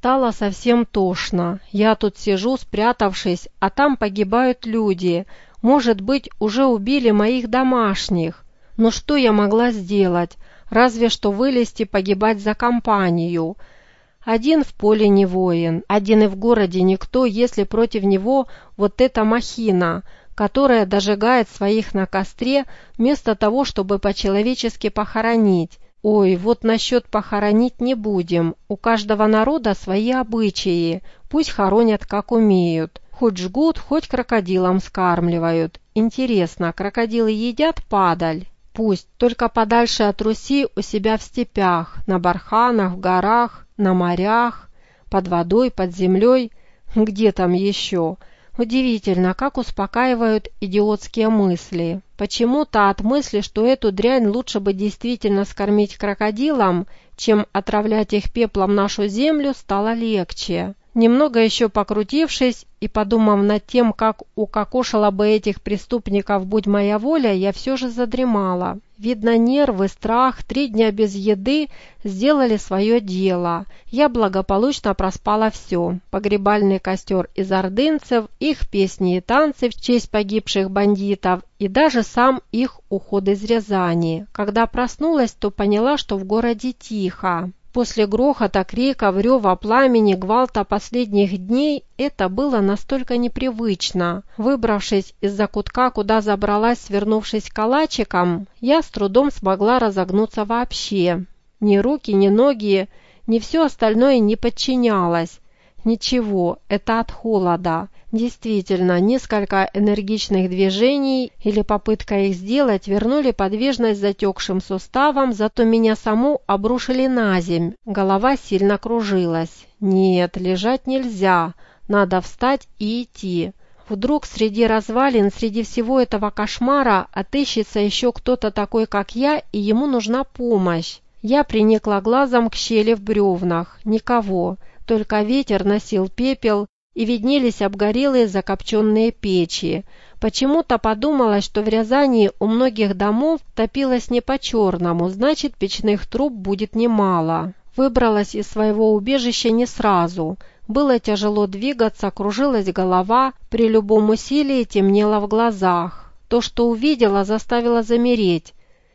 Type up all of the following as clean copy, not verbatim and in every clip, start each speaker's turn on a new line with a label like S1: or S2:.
S1: стало совсем тошно. Я тут сижу, спрятавшись, а там погибают люди. Может быть, уже убили моих домашних. Но что я могла сделать? Разве что вылезти погибать за компанию. Один в поле не воин, один и в городе никто, если против него вот эта махина, которая дожигает своих на костре, вместо того, чтобы по-человечески похоронить. Ой, вот насчет похоронить не будем. У каждого народа свои обычаи. Пусть хоронят как умеют. Хоть жгут, хоть крокодилам скармливают. Интересно, крокодилы едят падаль? Пусть, только подальше от Руси, у себя в степях, на барханах, в горах, на морях, под водой, под землей. Где там еще? Удивительно, как успокаивают идиотские мысли. Почему-то от мысли, что эту дрянь лучше бы действительно скормить крокодилам, чем отравлять их пеплом нашу землю, стало легче. Немного еще покрутившись и подумав над тем, как укокошила бы этих преступников, будь моя воля, я все же задремала. Видно, нервы, страх, 3 дня без еды сделали свое дело. Я благополучно проспала все. Погребальный костер из ордынцев, их песни и танцы в честь погибших бандитов и даже сам их уход из Рязани. Когда проснулась, то поняла, что в городе тихо. После грохота, криков, рева пламени, гвалта последних дней это было настолько непривычно. Выбравшись из закутка, куда забралась, свернувшись калачиком, я с трудом смогла разогнуться вообще. Ни руки, ни ноги, ни все остальное не подчинялось. Ничего, это от холода. Действительно, несколько энергичных движений или попытка их сделать вернули подвижность затекшим суставам, зато меня саму обрушили на земь. Голова сильно кружилась. Нет, лежать нельзя. Надо встать и идти. Вдруг среди развалин, среди всего этого кошмара отыщется еще кто-то такой, как я, и ему нужна помощь. Я приникла глазом к щели в бревнах. Никого. Только ветер носил пепел, и виднелись обгорелые закопченные печи. Почему-то подумалось, что в Рязани у многих домов топилось не по-черному, значит, печных труб будет немало. Выбралась из своего убежища не сразу. Было тяжело двигаться, кружилась голова, при любом усилии темнело в глазах. То, что увидела, заставило замереть.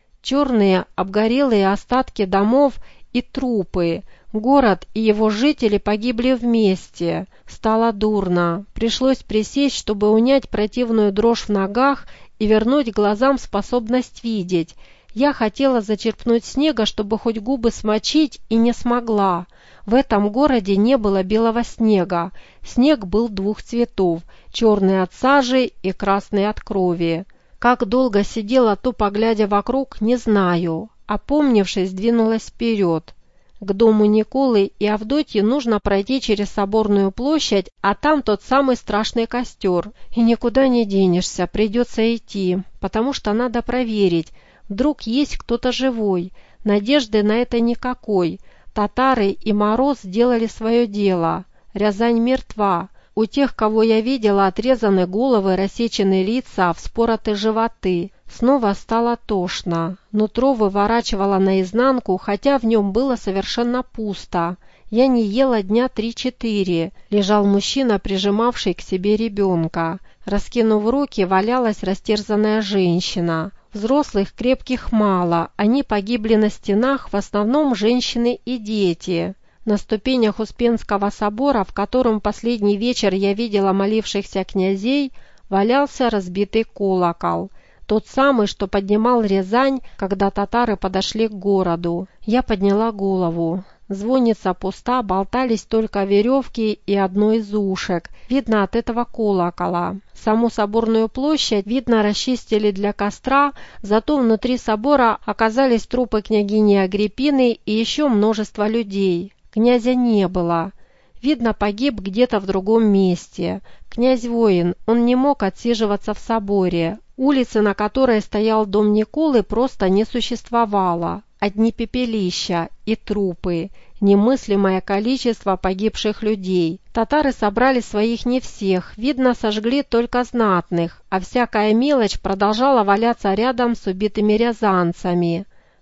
S1: Черные обгорелые остатки домов и трупы. Город и его жители погибли вместе. Стало дурно. Пришлось присесть, чтобы унять противную дрожь в ногах и вернуть глазам способность видеть. Я хотела зачерпнуть снега, чтобы хоть губы смочить, и не смогла. В этом городе не было белого снега. Снег был 2 цветов, черный от сажи и красный от крови. Как долго сидела, тупо глядя вокруг, не знаю. Опомнившись, двинулась вперед. К дому Николы и Авдотьи нужно пройти через Соборную площадь, а там тот самый страшный костер. И никуда не денешься, придется идти, потому что надо проверить, вдруг есть кто-то живой. Надежды на это никакой. Татары и Мороз сделали свое дело. Рязань мертва. У тех, кого я видела, отрезаны головы, рассечены лица, вспороты животы. Снова стало тошно. Нутро выворачивало наизнанку, хотя в нем было совершенно пусто. Я не ела дня 3-4. Лежал мужчина, прижимавший к себе ребенка. Раскинув руки, валялась растерзанная женщина. Взрослых крепких мало. Они погибли на стенах, в основном женщины и дети. На ступенях Успенского собора, в котором последний вечер я видела молившихся князей, валялся разбитый колокол. Тот самый, что поднимал Рязань, когда татары подошли к городу. Я подняла голову. Звонница пуста, болтались только веревки и одно из ушек. Видно от этого колокола. Саму соборную площадь, видно, расчистили для костра, зато внутри собора оказались трупы княгини Агриппины и еще множество людей. Князя не было. Видно, погиб где-то в другом месте. Князь воин, он не мог отсиживаться в соборе. Улицы, на которой стоял дом Николы, просто не существовало. Одни пепелища и трупы. Немыслимое количество погибших людей. Татары собрали своих не всех, видно, сожгли только знатных, а всякая мелочь продолжала валяться рядом с убитыми рязанцами.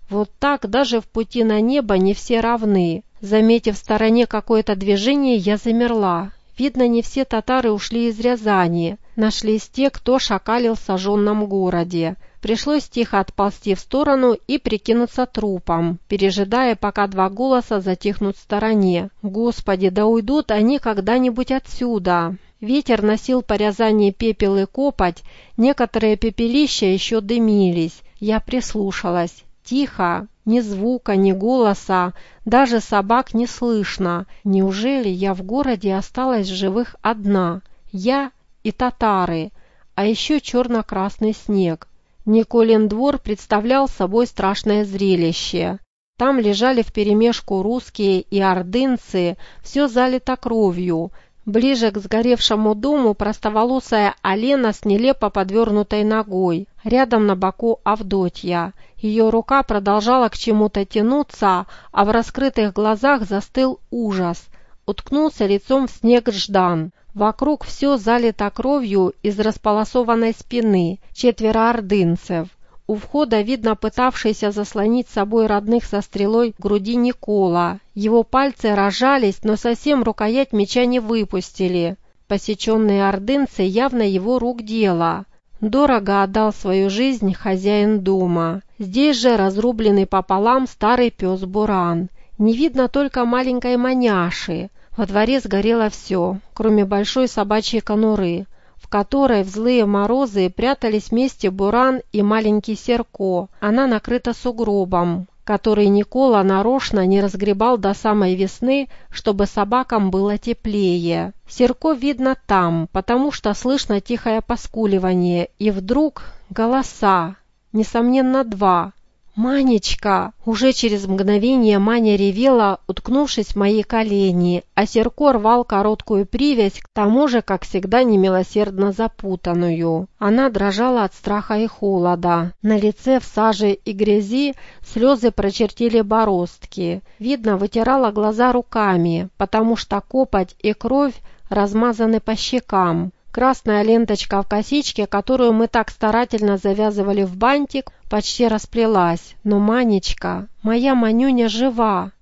S1: Вот так даже в пути на небо не все равны. Заметив в стороне какое-то движение, я замерла. Видно, не все татары ушли из Рязани. Нашлись те, кто шакалил в сожженном городе. Пришлось тихо отползти в сторону и прикинуться трупом, пережидая, пока два голоса затихнут в стороне. Господи, да уйдут они когда-нибудь отсюда. Ветер носил по Рязани пепел и копоть, некоторые пепелища еще дымились. Я прислушалась. Тихо, ни звука, ни голоса, даже собак не слышно. Неужели я в городе осталась в живых одна? Я и татары, а еще черно-красный снег. Николин двор представлял собой страшное зрелище. Там лежали вперемешку русские и ордынцы, все залито кровью. Ближе к сгоревшему дому простоволосая Алена с нелепо подвернутой ногой. Рядом на боку Авдотья. Ее рука продолжала к чему-то тянуться, а в раскрытых глазах застыл ужас. Уткнулся лицом в снег Ждан. Вокруг все залито кровью из располосованной спины. 4 ордынцев. У входа видно пытавшийся заслонить собой родных со стрелой в груди Никола. Его пальцы разжались, но совсем рукоять меча не выпустили. Посеченные ордынцы явно его рук дело. Дорого отдал свою жизнь хозяин дома. Здесь же разрубленный пополам старый пес Буран. Не видно только маленькой маняши. Во дворе сгорело все, кроме большой собачьей конуры, в которой в злые морозы прятались вместе Буран и маленький Серко. Она накрыта сугробом, который Никола нарочно не разгребал до самой весны, чтобы собакам было теплее. Серко видно там, потому что слышно тихое поскуливание, и вдруг голоса, несомненно 2. «Манечка!» Уже через мгновение Маня ревела, уткнувшись в мои колени, а Серко рвал короткую привязь, к тому же, как всегда, немилосердно запутанную. Она дрожала от страха и холода. На лице в саже и грязи слезы прочертили бороздки. Видно, вытирала глаза руками, потому что копоть и кровь размазаны по щекам. Красная ленточка в косичке, которую мы так старательно завязывали в бантик, почти расплелась. Но Манечка, моя Манюня жива.